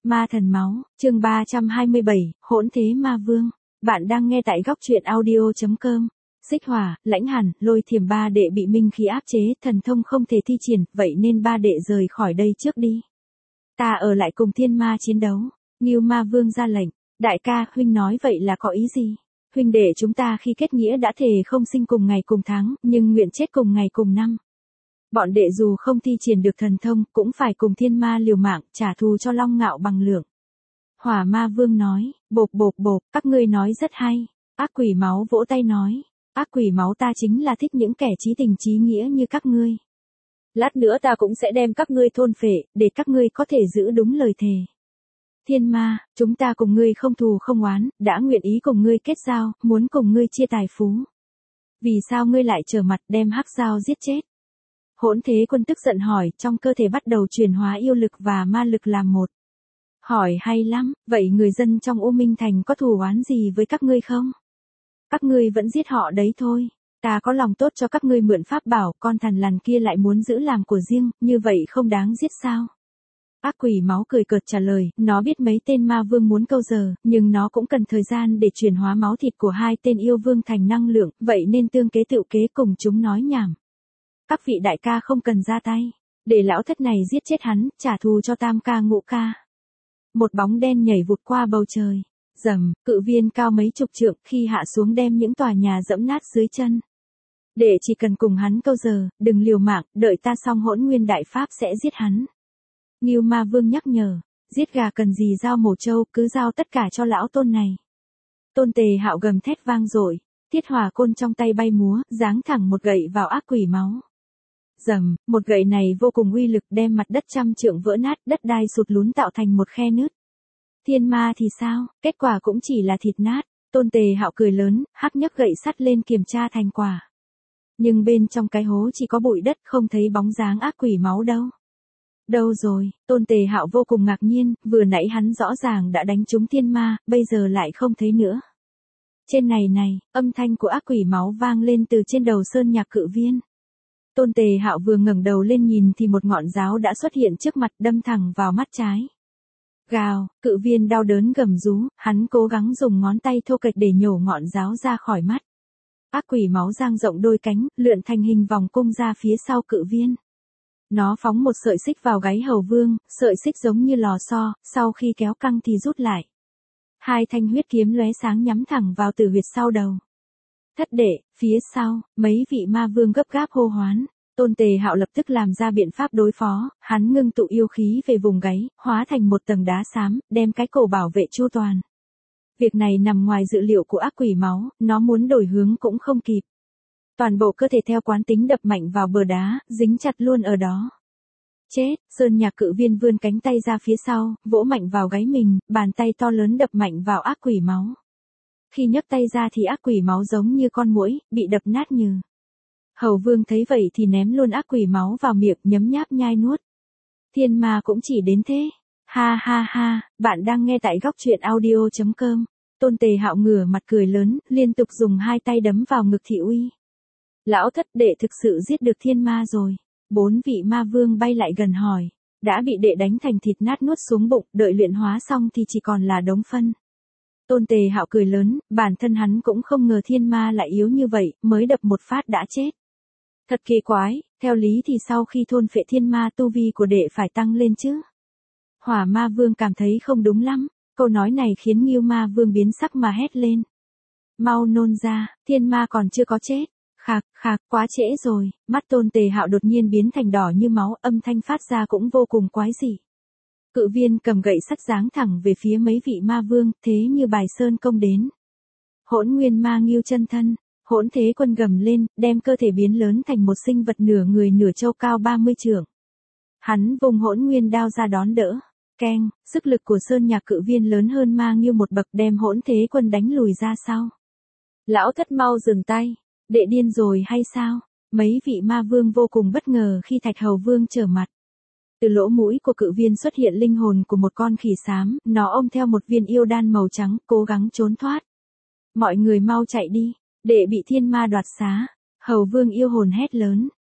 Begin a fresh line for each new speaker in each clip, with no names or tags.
Ma thần máu, chương 327, hỗn thế ma vương. Bạn đang nghe tại góc truyện audio.com. Xích hỏa, lãnh hàn, lôi thiềm ba đệ bị minh khí áp chế, thần thông không thể thi triển, vậy nên ba đệ rời khỏi đây trước đi. Ta ở lại cùng thiên ma chiến đấu. Ngưu ma vương ra lệnh, đại ca, huynh nói vậy là có ý gì? Huynh đệ chúng ta khi kết nghĩa đã thề không sinh cùng ngày cùng tháng, nhưng nguyện chết cùng ngày cùng năm. Bọn đệ dù không thi triển được thần thông, cũng phải cùng thiên ma liều mạng, trả thù cho Long Ngạo bằng lượng. Hỏa ma vương nói, bộp bộp bộp, các ngươi nói rất hay. Ác quỷ máu vỗ tay nói, ác quỷ máu ta chính là thích những kẻ chí tình chí nghĩa như các ngươi. Lát nữa ta cũng sẽ đem các ngươi thôn phệ, để các ngươi có thể giữ đúng lời thề. Thiên ma, chúng ta cùng ngươi không thù không oán, đã nguyện ý cùng ngươi kết giao, muốn cùng ngươi chia tài phú. Vì sao ngươi lại trở mặt đem hắc giao giết chết? Hỗn thế quân tức giận hỏi, trong cơ thể bắt đầu chuyển hóa yêu lực và ma lực làm một. Hỏi hay lắm, vậy người dân trong U Minh Thành có thù oán gì với các ngươi không? Các ngươi vẫn giết họ đấy thôi. Ta có lòng tốt cho các ngươi mượn pháp bảo, con thằn lằn kia lại muốn giữ làm của riêng, như vậy không đáng giết sao? Ác quỷ máu cười cợt trả lời, nó biết mấy tên ma vương muốn câu giờ, nhưng nó cũng cần thời gian để chuyển hóa máu thịt của hai tên yêu vương thành năng lượng, vậy nên tương kế tựu kế cùng chúng nói nhảm. Các vị đại ca không cần ra tay, để lão thất này giết chết hắn, trả thù cho tam ca ngũ ca. Một bóng đen nhảy vụt qua bầu trời, rầm, cự viên cao mấy chục trượng, khi hạ xuống đem những tòa nhà dẫm nát dưới chân. Để chỉ cần cùng hắn câu giờ, đừng liều mạng, đợi ta xong hỗn nguyên đại pháp sẽ giết hắn. Ngưu ma vương nhắc nhở, giết gà cần gì giao mổ trâu, cứ giao tất cả cho lão tôn này. Tôn Tề Hạo gầm thét vang dội, thiết hỏa côn trong tay bay múa, giáng thẳng một gậy vào ác quỷ máu. Rầm, một gậy này vô cùng uy lực đem mặt đất trăm trượng vỡ nát, đất đai sụt lún tạo thành một khe nứt. Thiên ma thì sao, kết quả cũng chỉ là thịt nát. Tôn Tề Hạo cười lớn, hắc nhấc gậy sắt lên kiểm tra thành quả. Nhưng bên trong cái hố chỉ có bụi đất, không thấy bóng dáng ác quỷ máu đâu. Đâu rồi? Tôn Tề Hạo vô cùng ngạc nhiên, vừa nãy hắn rõ ràng đã đánh trúng thiên ma, bây giờ lại không thấy nữa. Trên này, âm thanh của ác quỷ máu vang lên từ trên đầu sơn nhạc cự viên. Tôn Tề Hạo vừa ngẩng đầu lên nhìn thì một ngọn giáo đã xuất hiện trước mặt, đâm thẳng vào mắt trái. Gào, cự viên đau đớn gầm rú, hắn cố gắng dùng ngón tay thô kệch để nhổ ngọn giáo ra khỏi mắt. Ác quỷ máu dang rộng đôi cánh, lượn thành hình vòng cung ra phía sau cự viên. Nó phóng một sợi xích vào gáy hầu vương, sợi xích giống như lò xo, sau khi kéo căng thì rút lại. Hai thanh huyết kiếm lóe sáng nhắm thẳng vào tử huyệt sau đầu. Thất đệ, phía sau, mấy vị ma vương gấp gáp hô hoán. Tôn Tề Hạo lập tức làm ra biện pháp đối phó, hắn ngưng tụ yêu khí về vùng gáy, hóa thành một tầng đá xám, đem cái cổ bảo vệ chu toàn. Việc này nằm ngoài dự liệu của ác quỷ máu, nó muốn đổi hướng cũng không kịp. Toàn bộ cơ thể theo quán tính đập mạnh vào bờ đá, dính chặt luôn ở đó. Chết, sơn nhạc cự viên vươn cánh tay ra phía sau, vỗ mạnh vào gáy mình, bàn tay to lớn đập mạnh vào ác quỷ máu. Khi nhấc tay ra thì ác quỷ máu giống như con muỗi, bị đập nát nhừ. Hầu vương thấy vậy thì ném luôn ác quỷ máu vào miệng, nhấm nháp nhai nuốt. Thiên ma cũng chỉ đến thế. Ha ha ha, bạn đang nghe tại góc truyện audio.com. Tôn Tề Hạo ngửa mặt cười lớn, liên tục dùng hai tay đấm vào ngực thị uy. Lão thất đệ thực sự giết được thiên ma rồi. 4 vị ma vương bay lại gần hỏi. Đã bị đệ đánh thành thịt nát nuốt xuống bụng, đợi luyện hóa xong thì chỉ còn là đống phân. Tôn Tề Hạo cười lớn, bản thân hắn cũng không ngờ thiên ma lại yếu như vậy, mới đập một phát đã chết. Thật kỳ quái, theo lý thì sau khi thôn phệ thiên ma tu vi của đệ phải tăng lên chứ. Hỏa ma vương cảm thấy không đúng lắm, câu nói này khiến Ngưu ma vương biến sắc mà hét lên. Mau nôn ra, thiên ma còn chưa có chết. Khạc, khạc, quá trễ rồi, mắt Tôn Tề Hạo đột nhiên biến thành đỏ như máu, âm thanh phát ra cũng vô cùng quái dị. Cự viên cầm gậy sắt giáng thẳng về phía mấy vị ma vương, thế như bài sơn công đến. Hỗn nguyên ma Ngưu chân thân, hỗn thế quân gầm lên, đem cơ thể biến lớn thành một sinh vật nửa người nửa trâu cao 30 trượng. Hắn vùng hỗn nguyên đao ra đón đỡ. Keng, sức lực của sơn nhạc cự viên lớn hơn ma Ngưu một bậc đem hỗn thế quân đánh lùi ra sau. Lão thất mau dừng tay. Đệ điên rồi hay sao? Mấy vị ma vương vô cùng bất ngờ khi Thạch Hầu Vương trở mặt. Từ lỗ mũi của cự viên xuất hiện linh hồn của một con khỉ xám, nó ôm theo một viên yêu đan màu trắng, cố gắng trốn thoát. Mọi người mau chạy đi, đệ bị thiên ma đoạt xá. Hầu Vương yêu hồn hét lớn.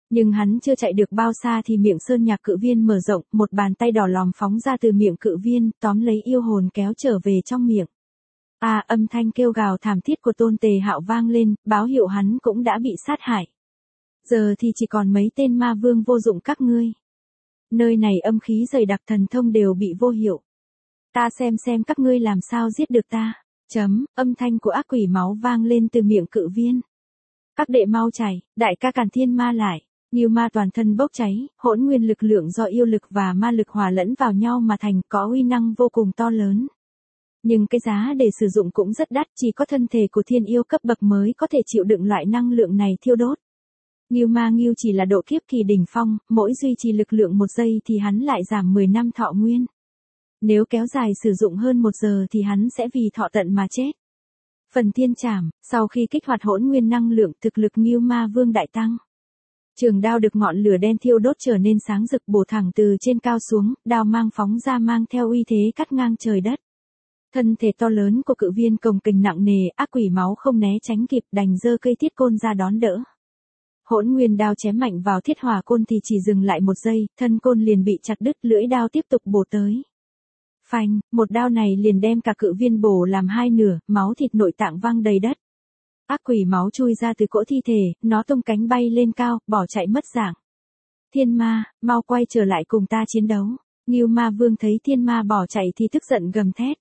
Nhưng hắn chưa chạy được bao xa thì miệng sơn nhạc cự viên mở rộng, một bàn tay đỏ lòm phóng ra từ miệng cự viên, tóm lấy yêu hồn kéo trở về trong miệng. Âm thanh kêu gào thảm thiết của Tôn Tề Hạo vang lên, báo hiệu hắn cũng đã bị sát hại. Giờ thì chỉ còn mấy tên ma vương vô dụng các ngươi. Nơi này âm khí dày đặc, thần thông đều bị vô hiệu. Ta xem các ngươi làm sao giết được ta. Âm thanh của ác quỷ máu vang lên từ miệng cự viên. Các đệ mau chạy, đại ca càn thiên ma lại. Như ma toàn thân bốc cháy, hỗn nguyên lực lượng do yêu lực và ma lực hòa lẫn vào nhau mà thành, có uy năng vô cùng to lớn. Nhưng cái giá để sử dụng cũng rất đắt, chỉ có thân thể của thiên yêu cấp bậc mới có thể chịu đựng loại năng lượng này thiêu đốt. Ngưu Ma Ngưu chỉ là độ kiếp kỳ đỉnh phong, mỗi duy trì lực lượng 1 giây thì hắn lại giảm 10 năm thọ nguyên. Nếu kéo dài sử dụng hơn 1 giờ thì hắn sẽ vì thọ tận mà chết. Phần thiên trảm, sau khi kích hoạt hỗn nguyên năng lượng, thực lực Ngưu Ma Vương đại tăng. Trường đao được ngọn lửa đen thiêu đốt trở nên sáng rực, bổ thẳng từ trên cao xuống, đao mang phóng ra mang theo uy thế cắt ngang trời đất. Thân thể to lớn của cự viên cồng kềnh nặng nề, ác quỷ máu không né tránh kịp, đành giơ cây thiết côn ra đón đỡ. Hỗn nguyên đao chém mạnh vào thiết hỏa côn thì chỉ dừng lại 1 giây, thân côn liền bị chặt đứt, lưỡi đao tiếp tục bổ tới. Phanh, một đao này liền đem cả cự viên bổ làm 2 nửa, máu thịt nội tạng văng đầy đất. Ác quỷ máu chui ra từ cỗ thi thể, nó tung cánh bay lên cao, bỏ chạy mất dạng. Thiên ma, mau quay trở lại cùng ta chiến đấu. Ngưu Ma Vương thấy thiên ma bỏ chạy thì tức giận gầm thét.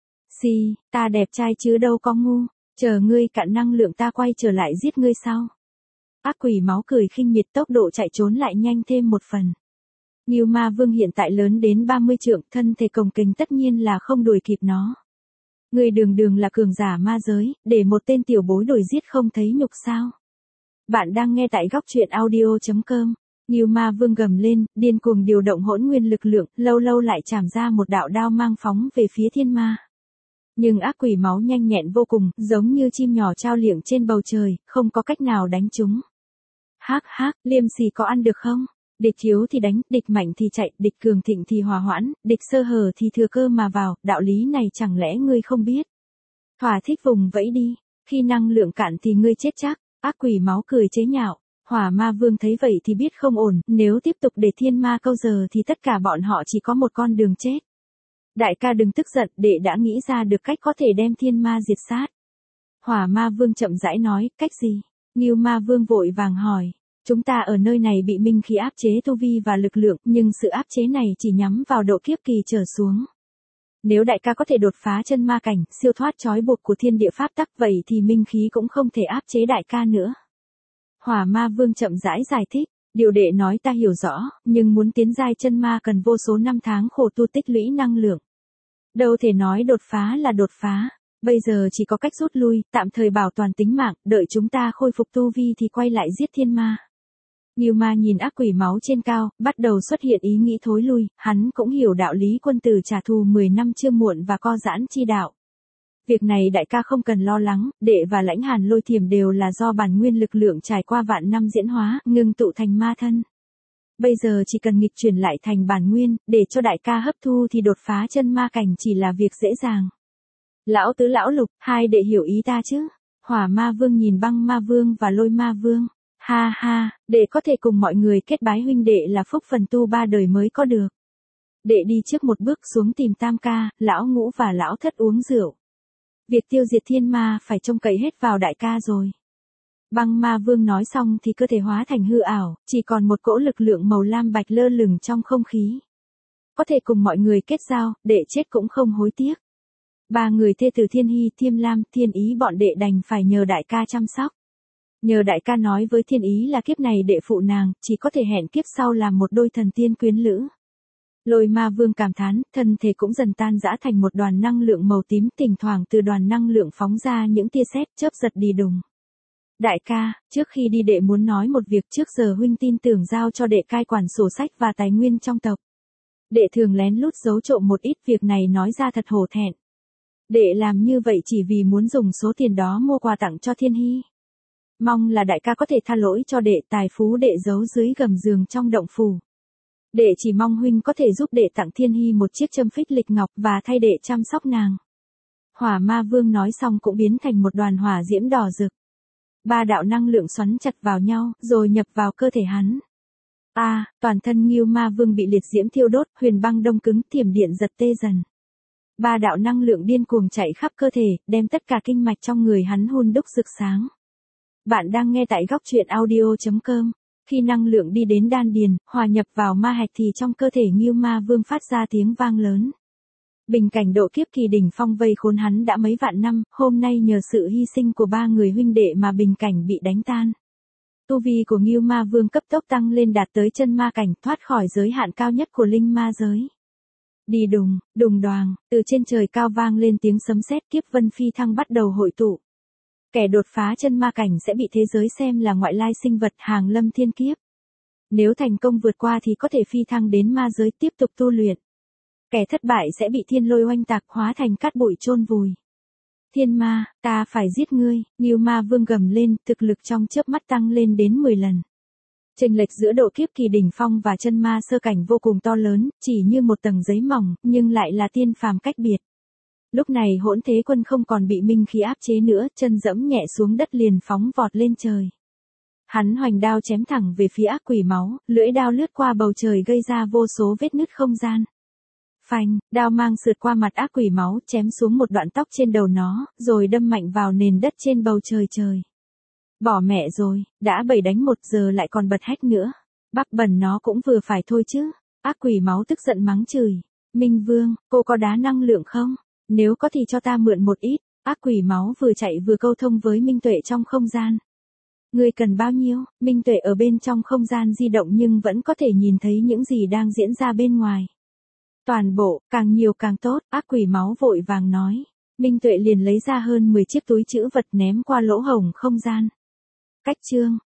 Ta đẹp trai chứ đâu có ngu, chờ ngươi cạn năng lượng ta quay trở lại giết ngươi sau. Ác quỷ máu cười khinh miệt, tốc độ chạy trốn lại nhanh thêm 1 phần. Ngưu Ma Vương hiện tại lớn đến 30 trượng, thân thể cồng kềnh tất nhiên là không đuổi kịp nó. Người đường là cường giả ma giới, để một tên tiểu bối đuổi giết không thấy nhục sao. Bạn đang nghe tại góc truyện audio.com. Ngưu Ma Vương gầm lên, điên cuồng điều động hỗn nguyên lực lượng, lâu lâu lại chảm ra một đạo đao mang phóng về phía thiên ma. Nhưng ác quỷ máu nhanh nhẹn vô cùng, giống như chim nhỏ trao liệng trên bầu trời, không có cách nào đánh chúng. Liêm sỉ có ăn được không? Địch yếu thì đánh, địch mạnh thì chạy, địch cường thịnh thì hòa hoãn, địch sơ hở thì thừa cơ mà vào, đạo lý này chẳng lẽ ngươi không biết? Thỏa thích vùng vẫy đi, khi năng lượng cạn thì ngươi chết chắc. Ác quỷ máu cười chế nhạo. Hỏa Ma Vương thấy vậy thì biết không ổn, nếu tiếp tục để thiên ma câu giờ thì tất cả bọn họ chỉ có một con đường chết. Đại ca đừng tức giận, đệ đã nghĩ ra được cách có thể đem thiên ma diệt sát. Hỏa Ma Vương chậm rãi nói, cách gì? Ngưu Ma Vương vội vàng hỏi. Chúng ta ở nơi này bị minh khí áp chế tu vi và lực lượng, nhưng sự áp chế này chỉ nhắm vào độ kiếp kỳ trở xuống. Nếu đại ca có thể đột phá chân ma cảnh, siêu thoát trói buộc của thiên địa pháp tắc, vậy thì minh khí cũng không thể áp chế đại ca nữa. Hỏa Ma Vương chậm rãi giải thích, điều đệ nói ta hiểu rõ, nhưng muốn tiến giai chân ma cần vô số năm tháng khổ tu tích lũy năng lượng. Đâu thể nói đột phá là đột phá, bây giờ chỉ có cách rút lui, tạm thời bảo toàn tính mạng, đợi chúng ta khôi phục tu vi thì quay lại giết thiên ma. Ngưu Ma nhìn ác quỷ máu trên cao, bắt đầu xuất hiện ý nghĩ thối lui, hắn cũng hiểu đạo lý quân tử trả thù 10 năm chưa muộn và co giãn chi đạo. Việc này đại ca không cần lo lắng, đệ và Lãnh Hàn Lôi Thiềm đều là do bản nguyên lực lượng trải qua vạn năm diễn hóa, ngưng tụ thành ma thân. Bây giờ chỉ cần nghịch chuyển lại thành bản nguyên, để cho đại ca hấp thu thì đột phá chân ma cảnh chỉ là việc dễ dàng. Lão Tứ lão Lục, hai đệ hiểu ý ta chứ? Hỏa Ma Vương nhìn Băng Ma Vương và Lôi Ma Vương. Ha, đệ có thể cùng mọi người kết bái huynh đệ là phúc phần tu 3 đời mới có được. Đệ đi trước một bước xuống tìm Tam ca, lão Ngũ và lão Thất uống rượu. Việc tiêu diệt thiên ma phải trông cậy hết vào đại ca rồi. Băng Ma Vương nói xong thì cơ thể hóa thành hư ảo, chỉ còn một cỗ lực lượng màu lam bạch lơ lửng trong không khí. Có thể cùng mọi người kết giao, đệ chết cũng không hối tiếc. 3 người thê tử Thiên Hy, Thiêm Lam, Thiên Ý bọn đệ đành phải nhờ đại ca chăm sóc. Nhờ đại ca nói với Thiên Ý là kiếp này đệ phụ nàng, chỉ có thể hẹn kiếp sau làm một đôi thần tiên quyến lữ. Lôi Ma Vương cảm thán, thân thể cũng dần tan rã thành một đoàn năng lượng màu tím, thỉnh thoảng từ đoàn năng lượng phóng ra những tia sét chớp giật đi đùng. Đại ca, trước khi đi đệ muốn nói một việc, trước giờ huynh tin tưởng giao cho đệ cai quản sổ sách và tài nguyên trong tộc. Đệ thường lén lút giấu trộm một ít, việc này nói ra thật hổ thẹn. Đệ làm như vậy chỉ vì muốn dùng số tiền đó mua quà tặng cho Thiên Hy. Mong là đại ca có thể tha lỗi cho đệ, tài phú đệ giấu dưới gầm giường trong động phủ. Đệ chỉ mong huynh có thể giúp đệ tặng Thiên Hy một chiếc châm phích lịch ngọc và thay đệ chăm sóc nàng. Hỏa Ma Vương nói xong cũng biến thành một đoàn hỏa diễm đỏ rực. Ba đạo năng lượng xoắn chặt vào nhau, rồi nhập vào cơ thể hắn. Toàn thân Ngưu Ma Vương bị liệt diễm thiêu đốt, huyền băng đông cứng, thiểm điện giật tê dần. Ba đạo năng lượng điên cuồng chạy khắp cơ thể, đem tất cả kinh mạch trong người hắn hun đúc rực sáng. Bạn đang nghe tại góc truyện audio.com. Khi năng lượng đi đến đan điền, hòa nhập vào ma hạch thì trong cơ thể Ngưu Ma Vương phát ra tiếng vang lớn. Bình cảnh độ kiếp kỳ đỉnh phong vây khốn hắn đã mấy vạn năm, hôm nay nhờ sự hy sinh của ba người huynh đệ mà bình cảnh bị đánh tan. Tu vi của Ngưu Ma Vương cấp tốc tăng lên đạt tới chân ma cảnh, thoát khỏi giới hạn cao nhất của linh ma giới. Đi đùng, đùng đoàng, từ trên trời cao vang lên tiếng sấm sét, kiếp vân phi thăng bắt đầu hội tụ. Kẻ đột phá chân ma cảnh sẽ bị thế giới xem là ngoại lai sinh vật, hàng lâm thiên kiếp. Nếu thành công vượt qua thì có thể phi thăng đến ma giới tiếp tục tu luyện. Kẻ thất bại sẽ bị thiên lôi oanh tạc, hóa thành cát bụi chôn vùi. Thiên ma, ta phải giết ngươi, Ngưu Ma Vương gầm lên, thực lực trong chớp mắt tăng lên đến 10 lần. Chênh lệch giữa độ kiếp kỳ đỉnh phong và chân ma sơ cảnh vô cùng to lớn, chỉ như một tầng giấy mỏng, nhưng lại là tiên phàm cách biệt. Lúc này Hỗn Thế Quân không còn bị minh khí áp chế nữa, chân dẫm nhẹ xuống đất liền phóng vọt lên trời. Hắn hoành đao chém thẳng về phía ác quỷ máu, lưỡi đao lướt qua bầu trời gây ra vô số vết nứt không gian. Phanh, đao mang sượt qua mặt ác quỷ máu, chém xuống một đoạn tóc trên đầu nó, rồi đâm mạnh vào nền đất trên bầu trời trời. Bỏ mẹ rồi, đã 7 đánh 1 giờ lại còn bật hách nữa. Bắp bẩn nó cũng vừa phải thôi chứ. Ác quỷ máu tức giận mắng chửi. Minh Vương, cô có đá năng lượng không? Nếu có thì cho ta mượn một ít. Ác quỷ máu vừa chạy vừa câu thông với Minh Tuệ trong không gian. Ngươi cần bao nhiêu? Minh Tuệ ở bên trong không gian di động nhưng vẫn có thể nhìn thấy những gì đang diễn ra bên ngoài. Toàn bộ, càng nhiều càng tốt, ác quỷ máu vội vàng nói. Minh Tuệ liền lấy ra hơn 10 chiếc túi trữ vật ném qua lỗ hổng không gian. Cách chương,